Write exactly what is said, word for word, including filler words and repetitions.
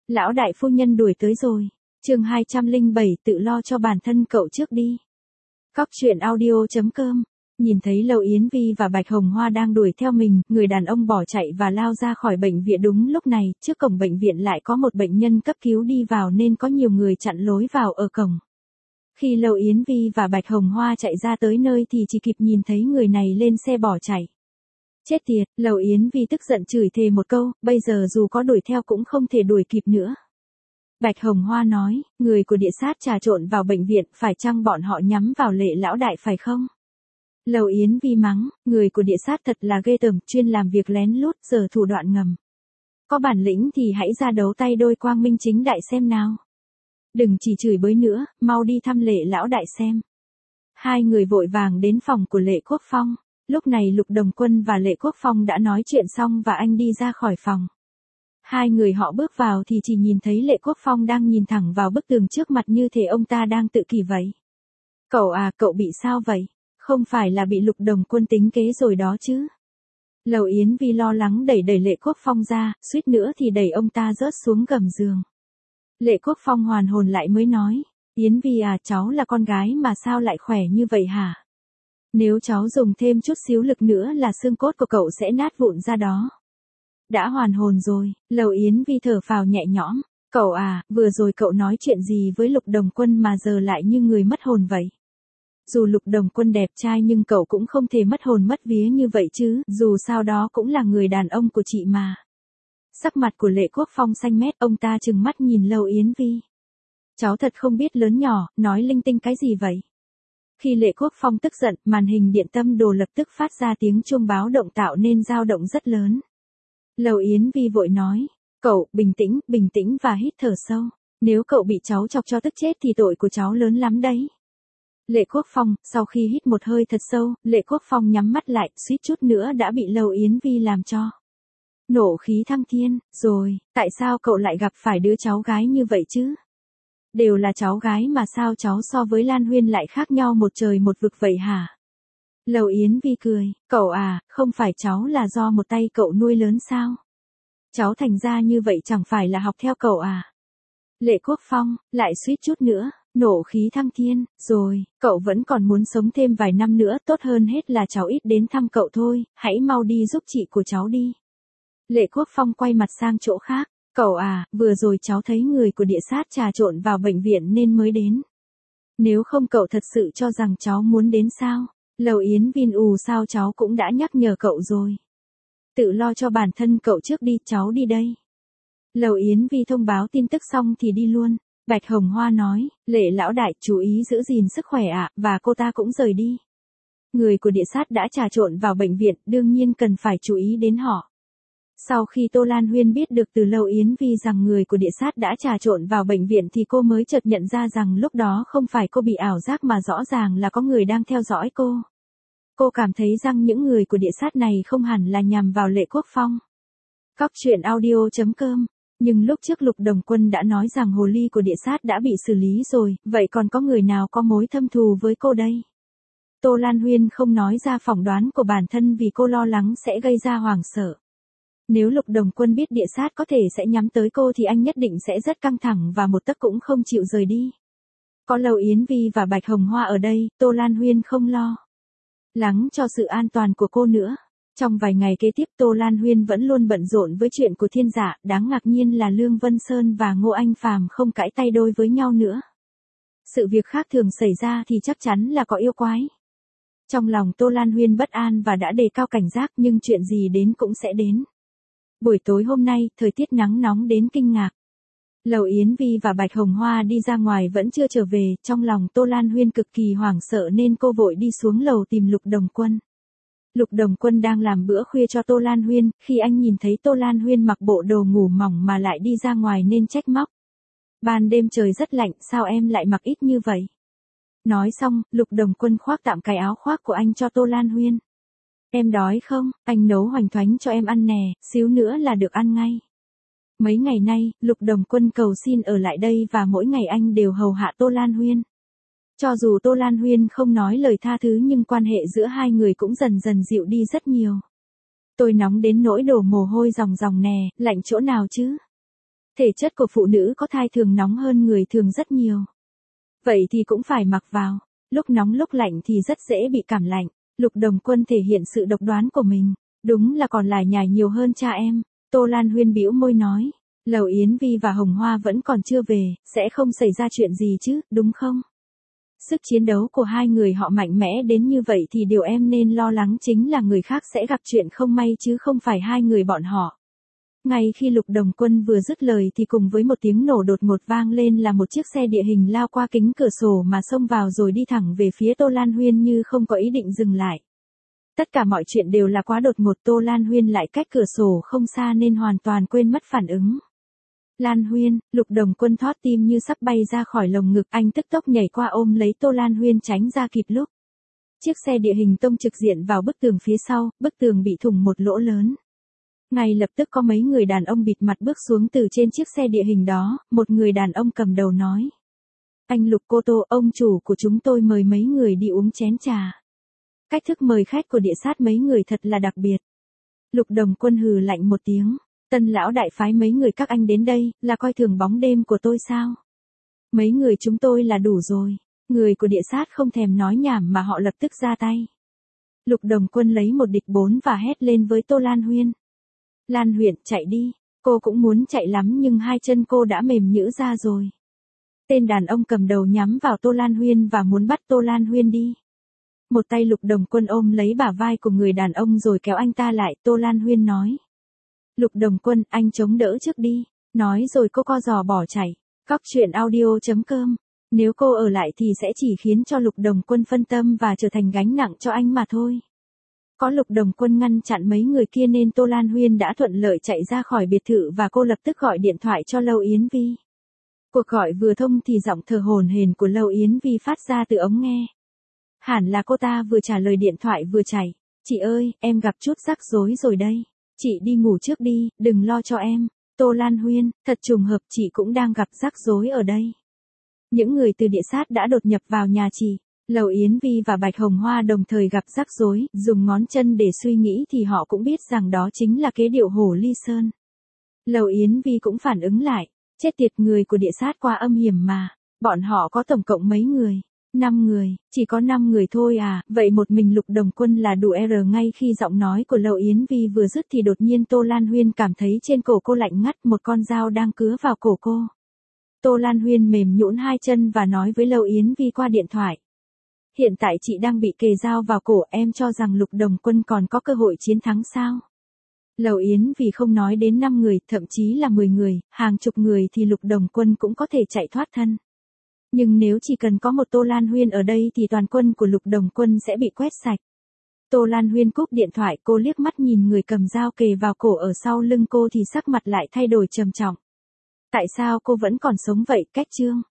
Lão đại phu nhân đuổi tới rồi. Chương hai trăm lẻ bảy tự lo cho bản thân cậu trước đi. Cóc truyện audio chấm com. Nhìn thấy Lâu Yến Vi và Bạch Hồng Hoa đang đuổi theo mình, người đàn ông bỏ chạy và lao ra khỏi bệnh viện đúng lúc này, trước cổng bệnh viện lại có một bệnh nhân cấp cứu đi vào nên có nhiều người chặn lối vào ở cổng. Khi Lâu Yến Vi và Bạch Hồng Hoa chạy ra tới nơi thì chỉ kịp nhìn thấy người này lên xe bỏ chạy. Chết tiệt, Lâu Yến Vi tức giận chửi thề một câu, bây giờ dù có đuổi theo cũng không thể đuổi kịp nữa. Bạch Hồng Hoa nói, người của địa sát trà trộn vào bệnh viện, phải chăng bọn họ nhắm vào Lệ lão đại phải không? Lâu Yến Vi mắng, người của địa sát thật là ghê tởm, chuyên làm việc lén lút, giờ thủ đoạn ngầm. Có bản lĩnh thì hãy ra đấu tay đôi quang minh chính đại xem nào. Đừng chỉ chửi bới nữa, mau đi thăm Lệ lão đại xem. Hai người vội vàng đến phòng của Lệ Quốc Phong. Lúc này Lục Đồng Quân và Lệ Quốc Phong đã nói chuyện xong và anh đi ra khỏi phòng. Hai người họ bước vào thì chỉ nhìn thấy Lệ Quốc Phong đang nhìn thẳng vào bức tường trước mặt như thể ông ta đang tự kỷ vậy. Cậu à, cậu bị sao vậy? Không phải là bị Lục Đồng Quân tính kế rồi đó chứ? Lâu Yến Vi lo lắng đẩy đẩy Lệ Quốc Phong ra, suýt nữa thì đẩy ông ta rớt xuống gầm giường. Lệ Quốc Phong hoàn hồn lại mới nói, Yến Vi à, cháu là con gái mà sao lại khỏe như vậy hả? Nếu cháu dùng thêm chút xíu lực nữa là xương cốt của cậu sẽ nát vụn ra đó. Đã hoàn hồn rồi, Lâu Yến Vi thở phào nhẹ nhõm. Cậu à, vừa rồi cậu nói chuyện gì với Lục Đồng Quân mà giờ lại như người mất hồn vậy? Dù Lục Đồng Quân đẹp trai nhưng cậu cũng không thể mất hồn mất vía như vậy chứ, dù sao đó cũng là người đàn ông của chị mà. Sắc mặt của Lệ Quốc Phong xanh mét, ông ta trừng mắt nhìn Lâu Yến Vi. Cháu thật không biết lớn nhỏ, nói linh tinh cái gì vậy? Khi Lệ Quốc Phong tức giận, màn hình điện tâm đồ lập tức phát ra tiếng chuông báo động tạo nên dao động rất lớn. Lâu Yến Vi vội nói, cậu, bình tĩnh, bình tĩnh và hít thở sâu. Nếu cậu bị cháu chọc cho tức chết thì tội của cháu lớn lắm đấy. Lệ Quốc Phong, sau khi hít một hơi thật sâu, Lệ Quốc Phong nhắm mắt lại, suýt chút nữa đã bị Lâu Yến Vi làm cho nổ khí thăng thiên. Rồi, tại sao cậu lại gặp phải đứa cháu gái như vậy chứ? Đều là cháu gái mà sao cháu so với Lan Huyên lại khác nhau một trời một vực vậy hả? Lâu Yến Vi cười, cậu à, không phải cháu là do một tay cậu nuôi lớn sao? Cháu thành ra như vậy chẳng phải là học theo cậu à? Lệ Quốc Phong, lại suýt chút nữa, nổ khí thăng thiên. Rồi, cậu vẫn còn muốn sống thêm vài năm nữa, tốt hơn hết là cháu ít đến thăm cậu thôi, hãy mau đi giúp chị của cháu đi. Lệ Quốc Phong quay mặt sang chỗ khác. Cậu à, vừa rồi cháu thấy người của địa sát trà trộn vào bệnh viện nên mới đến. Nếu không cậu thật sự cho rằng cháu muốn đến sao? Lâu Yến Vi ù sao cháu cũng đã nhắc nhở cậu rồi. Tự lo cho bản thân cậu trước đi, cháu đi đây. Lâu Yến Vi thông báo tin tức xong thì đi luôn. Bạch Hồng Hoa nói, Lệ lão đại chú ý giữ gìn sức khỏe ạ, và cô ta cũng rời đi. Người của địa sát đã trà trộn vào bệnh viện, đương nhiên cần phải chú ý đến họ. Sau khi Tô Lan Huyên biết được từ Lâu Yến Vi rằng người của địa sát đã trà trộn vào bệnh viện thì cô mới chợt nhận ra rằng lúc đó không phải cô bị ảo giác mà rõ ràng là có người đang theo dõi cô. Cô cảm thấy rằng những người của địa sát này không hẳn là nhằm vào Lệ Quốc Phong. Cóc truyện audio chấm com. Nhưng lúc trước Lục Đồng Quân đã nói rằng hồ ly của địa sát đã bị xử lý rồi, vậy còn có người nào có mối thâm thù với cô đây? Tô Lan Huyên không nói ra phỏng đoán của bản thân vì cô lo lắng sẽ gây ra hoảng sợ. Nếu Lục Đồng Quân biết địa sát có thể sẽ nhắm tới cô thì anh nhất định sẽ rất căng thẳng và một tấc cũng không chịu rời đi. Có Lâu Yến Vi và Bạch Hồng Hoa ở đây, Tô Lan Huyên không lo lắng cho sự an toàn của cô nữa. Trong vài ngày kế tiếp Tô Lan Huyên vẫn luôn bận rộn với chuyện của Thiên Dạ, đáng ngạc nhiên là Lương Vân Sơn và Ngô Anh Phàm không cãi tay đôi với nhau nữa. Sự việc khác thường xảy ra thì chắc chắn là có yêu quái. Trong lòng Tô Lan Huyên bất an và đã đề cao cảnh giác, nhưng chuyện gì đến cũng sẽ đến. Buổi tối hôm nay, thời tiết nắng nóng đến kinh ngạc. Lâu Yến Vi và Bạch Hồng Hoa đi ra ngoài vẫn chưa trở về, trong lòng Tô Lan Huyên cực kỳ hoảng sợ nên cô vội đi xuống lầu tìm Lục Đồng Quân. Lục Đồng Quân đang làm bữa khuya cho Tô Lan Huyên, khi anh nhìn thấy Tô Lan Huyên mặc bộ đồ ngủ mỏng mà lại đi ra ngoài nên trách móc. Ban đêm trời rất lạnh, sao em lại mặc ít như vậy? Nói xong, Lục Đồng Quân khoác tạm cái áo khoác của anh cho Tô Lan Huyên. Em đói không? Anh nấu hoành thoánh cho em ăn nè, xíu nữa là được ăn ngay. Mấy ngày nay, Lục Đồng Quân cầu xin ở lại đây và mỗi ngày anh đều hầu hạ Tô Lan Huyên. Cho dù Tô Lan Huyên không nói lời tha thứ nhưng quan hệ giữa hai người cũng dần dần dịu đi rất nhiều. Tôi nóng đến nỗi đổ mồ hôi ròng ròng nè, lạnh chỗ nào chứ? Thể chất của phụ nữ có thai thường nóng hơn người thường rất nhiều. Vậy thì cũng phải mặc vào, lúc nóng lúc lạnh thì rất dễ bị cảm lạnh. Lục Đồng Quân thể hiện sự độc đoán của mình, đúng là còn lải nhải nhiều hơn cha em. Tô Lan Huyên bĩu môi nói, Lầu Yến Vi và Hồng Hoa vẫn còn chưa về, sẽ không xảy ra chuyện gì chứ, đúng không? Sức chiến đấu của hai người họ mạnh mẽ đến như vậy thì điều em nên lo lắng chính là người khác sẽ gặp chuyện không may chứ không phải hai người bọn họ. Ngay khi Lục Đồng Quân vừa dứt lời thì cùng với một tiếng nổ đột ngột vang lên là một chiếc xe địa hình lao qua kính cửa sổ mà xông vào rồi đi thẳng về phía Tô Lan Huyên như không có ý định dừng lại. Tất cả mọi chuyện đều là quá đột ngột, Tô Lan Huyên lại cách cửa sổ không xa nên hoàn toàn quên mất phản ứng. Lan Huyên, Lục Đồng Quân thót tim như sắp bay ra khỏi lồng ngực, anh tức tốc nhảy qua ôm lấy Tô Lan Huyên tránh ra kịp lúc. Chiếc xe địa hình tông trực diện vào bức tường phía sau, bức tường bị thủng một lỗ lớn. Ngay lập tức có mấy người đàn ông bịt mặt bước xuống từ trên chiếc xe địa hình đó, một người đàn ông cầm đầu nói. Anh Lục Cô Tô, ông chủ của chúng tôi mời mấy người đi uống chén trà. Cách thức mời khách của địa sát mấy người thật là đặc biệt. Lục Đồng Quân hừ lạnh một tiếng. Tân lão đại phái mấy người các anh đến đây, là coi thường bóng đêm của tôi sao? Mấy người chúng tôi là đủ rồi. Người của địa sát không thèm nói nhảm mà họ lập tức ra tay. Lục Đồng Quân lấy một địch bốn và hét lên với Tô Lan Huyên. Lan Huyên, chạy đi. Cô cũng muốn chạy lắm nhưng hai chân cô đã mềm nhũn ra rồi. Tên đàn ông cầm đầu nhắm vào Tô Lan Huyên và muốn bắt Tô Lan Huyên đi. Một tay Lục Đồng Quân ôm lấy bả vai của người đàn ông rồi kéo anh ta lại, Tô Lan Huyên nói. Lục Đồng Quân, anh chống đỡ trước đi. Nói rồi cô co giò bỏ chạy. Cóc truyện audio chấm com. Nếu cô ở lại thì sẽ chỉ khiến cho Lục Đồng Quân phân tâm và trở thành gánh nặng cho anh mà thôi. Có Lục Đồng Quân ngăn chặn mấy người kia nên Tô Lan Huyên đã thuận lợi chạy ra khỏi biệt thự và cô lập tức gọi điện thoại cho Lâu Yến Vi. Cuộc gọi vừa thông thì giọng thở hổn hển của Lâu Yến Vi phát ra từ ống nghe. Hẳn là cô ta vừa trả lời điện thoại vừa chạy. Chị ơi, em gặp chút rắc rối rồi đây. Chị đi ngủ trước đi, đừng lo cho em. Tô Lan Huyên, thật trùng hợp chị cũng đang gặp rắc rối ở đây. Những người từ địa sát đã đột nhập vào nhà chị. Lầu Yến Vi và Bạch Hồng Hoa đồng thời gặp rắc rối, dùng ngón chân để suy nghĩ thì họ cũng biết rằng đó chính là kế điệu hổ ly sơn. Lầu Yến Vi cũng phản ứng lại. Chết tiệt, người của địa sát quá âm hiểm mà. Bọn họ có tổng cộng mấy người? Năm người, chỉ có năm người thôi à, vậy một mình Lục Đồng Quân là đủ R. Ngay khi giọng nói của Lầu Yến Vi vừa dứt thì đột nhiên Tô Lan Huyên cảm thấy trên cổ cô lạnh ngắt, một con dao đang cứa vào cổ cô. Tô Lan Huyên mềm nhũn hai chân và nói với Lầu Yến Vi qua điện thoại. Hiện tại chị đang bị kề dao vào cổ, em cho rằng Lục Đồng Quân còn có cơ hội chiến thắng sao? Lầu Yến Vi không nói đến năm người, thậm chí là mười người, hàng chục người thì Lục Đồng Quân cũng có thể chạy thoát thân. Nhưng nếu chỉ cần có một Tô Lan Huyên ở đây thì toàn quân của Lục Đồng Quân sẽ bị quét sạch. Tô Lan Huyên cúp điện thoại, cô liếc mắt nhìn người cầm dao kề vào cổ ở sau lưng cô thì sắc mặt lại thay đổi trầm trọng. Tại sao cô vẫn còn sống vậy? Cách chương